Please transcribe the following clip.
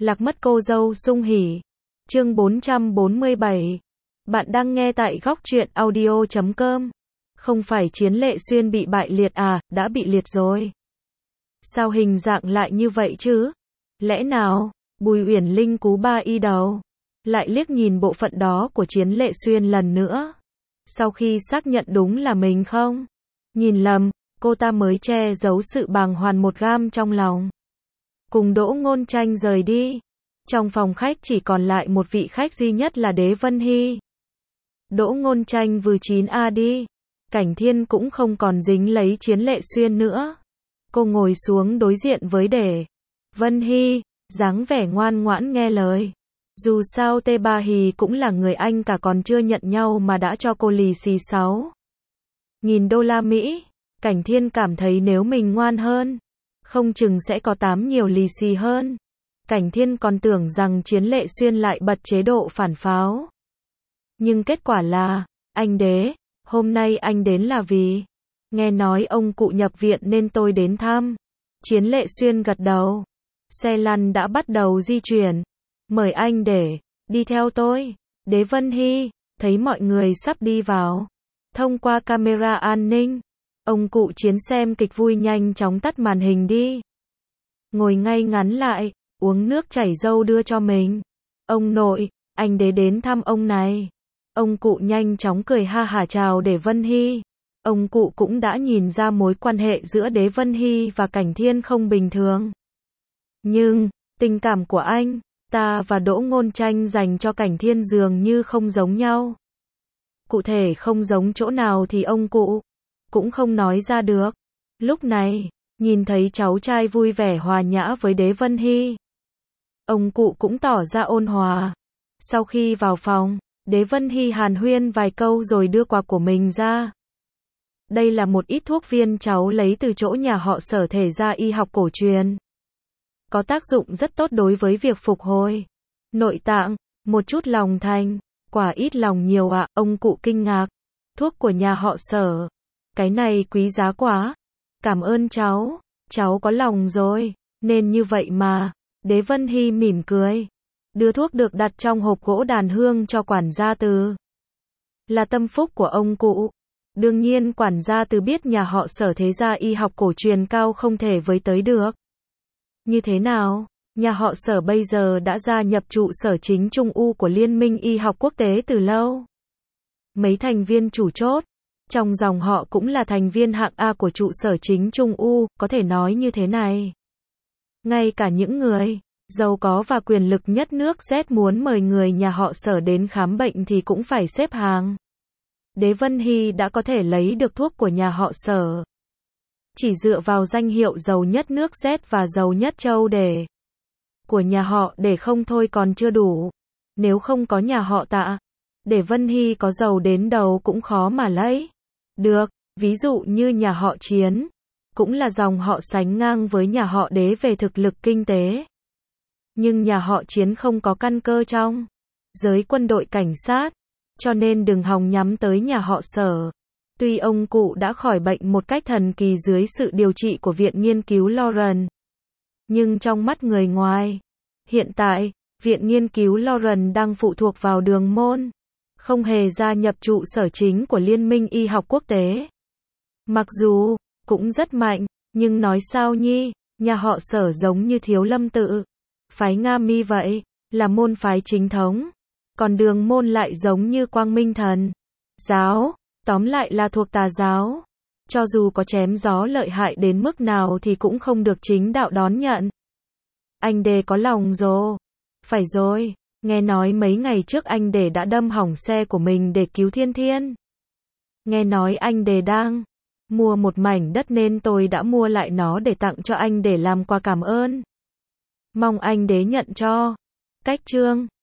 Lạc mất cô dâu sung hỉ. Chương 447. Bạn đang nghe tại góc truyện audio.com. Không phải Chiến Lệ Xuyên bị bại liệt à, đã bị liệt rồi. Sao hình dạng lại như vậy chứ? Lẽ nào, Bùi Uyển Linh cú ba y đầu. Lại liếc nhìn bộ phận đó của Chiến Lệ Xuyên lần nữa. Sau khi xác nhận đúng là mình không nhìn lầm, cô ta mới che giấu sự bàng hoàng một gam trong lòng. Cùng Đỗ Ngôn Tranh rời đi. Trong phòng khách chỉ còn lại một vị khách duy nhất là Đế Vân Hy. Đỗ Ngôn Tranh vừa 9A đi. Cảnh Thiên cũng không còn dính lấy Chiến Lệ Xuyên nữa. Cô ngồi xuống đối diện với Đế Vân Hy, dáng vẻ ngoan ngoãn nghe lời. Dù sao Tê Ba Hì cũng là người anh cả, còn chưa nhận nhau mà đã cho cô lì xì 6.000 đô la Mỹ. Cảnh Thiên cảm thấy nếu mình ngoan hơn, không chừng sẽ có 8 nhiều lì xì hơn. Cảnh Thiên còn tưởng rằng Chiến Lệ Xuyên lại bật chế độ phản pháo. Nhưng kết quả là, anh Đế, hôm nay anh đến là vì nghe nói ông cụ nhập viện nên tôi đến thăm. Chiến Lệ Xuyên gật đầu. Xe lăn đã bắt đầu di chuyển. Mời anh để đi theo tôi. Đế Vân Hy thấy mọi người sắp đi vào. Thông qua camera an ninh, ông cụ Chiến xem kịch vui nhanh chóng tắt màn hình đi. Ngồi ngay ngắn lại, uống nước chảy dâu đưa cho mình. Ông nội, anh Đế đến thăm ông này. Ông cụ nhanh chóng cười ha hả chào Đế Vân Hy. Ông cụ cũng đã nhìn ra mối quan hệ giữa Đế Vân Hy và Cảnh Thiên không bình thường. Nhưng, tình cảm của anh ta và Đỗ Ngôn Tranh dành cho Cảnh Thiên dường như không giống nhau. Cụ thể không giống chỗ nào thì ông cụ cũng không nói ra được. Lúc này, nhìn thấy cháu trai vui vẻ hòa nhã với Đế Vân Hy, ông cụ cũng tỏ ra ôn hòa. Sau khi vào phòng, Đế Vân Hy hàn huyên vài câu rồi đưa quà của mình ra. Đây là một ít thuốc viên cháu lấy từ chỗ nhà họ Sở thể ra y học cổ truyền. Có tác dụng rất tốt đối với việc phục hồi nội tạng, một chút lòng thành, quả ít lòng nhiều ạ. Ông cụ kinh ngạc. Thuốc của nhà họ Sở, cái này quý giá quá. Cảm ơn cháu có lòng rồi, nên như vậy mà. Đế Vân Hy mỉm cười. Đưa thuốc được đặt trong hộp gỗ đàn hương cho quản gia Từ. Là tâm phúc của ông cụ. Đương nhiên quản gia Từ biết nhà họ Sở thế gia y học cổ truyền cao không thể với tới được. Như thế nào? Nhà họ Sở bây giờ đã gia nhập trụ sở chính Trung U của Liên minh Y học quốc tế từ lâu. Mấy thành viên chủ chốt trong dòng họ cũng là thành viên hạng A của trụ sở chính Trung U, có thể nói như thế này. Ngay cả những người giàu có và quyền lực nhất nước Z muốn mời người nhà họ Sở đến khám bệnh thì cũng phải xếp hàng. Đế Vân Hy đã có thể lấy được thuốc của nhà họ Sở. Chỉ dựa vào danh hiệu giàu nhất nước Z và giàu nhất châu Đế của nhà họ Đế không thôi còn chưa đủ. Nếu không có nhà họ Tạ, Đế Vân Hy có giàu đến đâu cũng khó mà lấy được. Ví dụ như nhà họ Chiến, cũng là dòng họ sánh ngang với nhà họ Đế về thực lực kinh tế. Nhưng nhà họ Chiến không có căn cơ trong giới quân đội cảnh sát, cho nên đừng hòng nhắm tới nhà họ Sở. Tuy ông cụ đã khỏi bệnh một cách thần kỳ dưới sự điều trị của Viện Nghiên cứu Lauren, nhưng trong mắt người ngoài, hiện tại, Viện Nghiên cứu Lauren đang phụ thuộc vào Đường Môn, không hề gia nhập trụ sở chính của Liên minh Y học quốc tế. Mặc dù, cũng rất mạnh, nhưng nói sao nhi, nhà họ Sở giống như Thiếu Lâm Tự, phái Nga Mi vậy, là môn phái chính thống. Còn Đường Môn lại giống như Quang Minh Thần giáo, tóm lại là thuộc tà giáo. Cho dù có chém gió lợi hại đến mức nào thì cũng không được chính đạo đón nhận. Anh Đế có lòng rồi. Phải rồi, nghe nói mấy ngày trước anh Đế đã đâm hỏng xe của mình để cứu Thiên Thiên. Nghe nói anh Đế đang mua một mảnh đất nên tôi đã mua lại nó để tặng cho anh để làm quà cảm ơn. Mong anh Đế nhận cho. Cách chương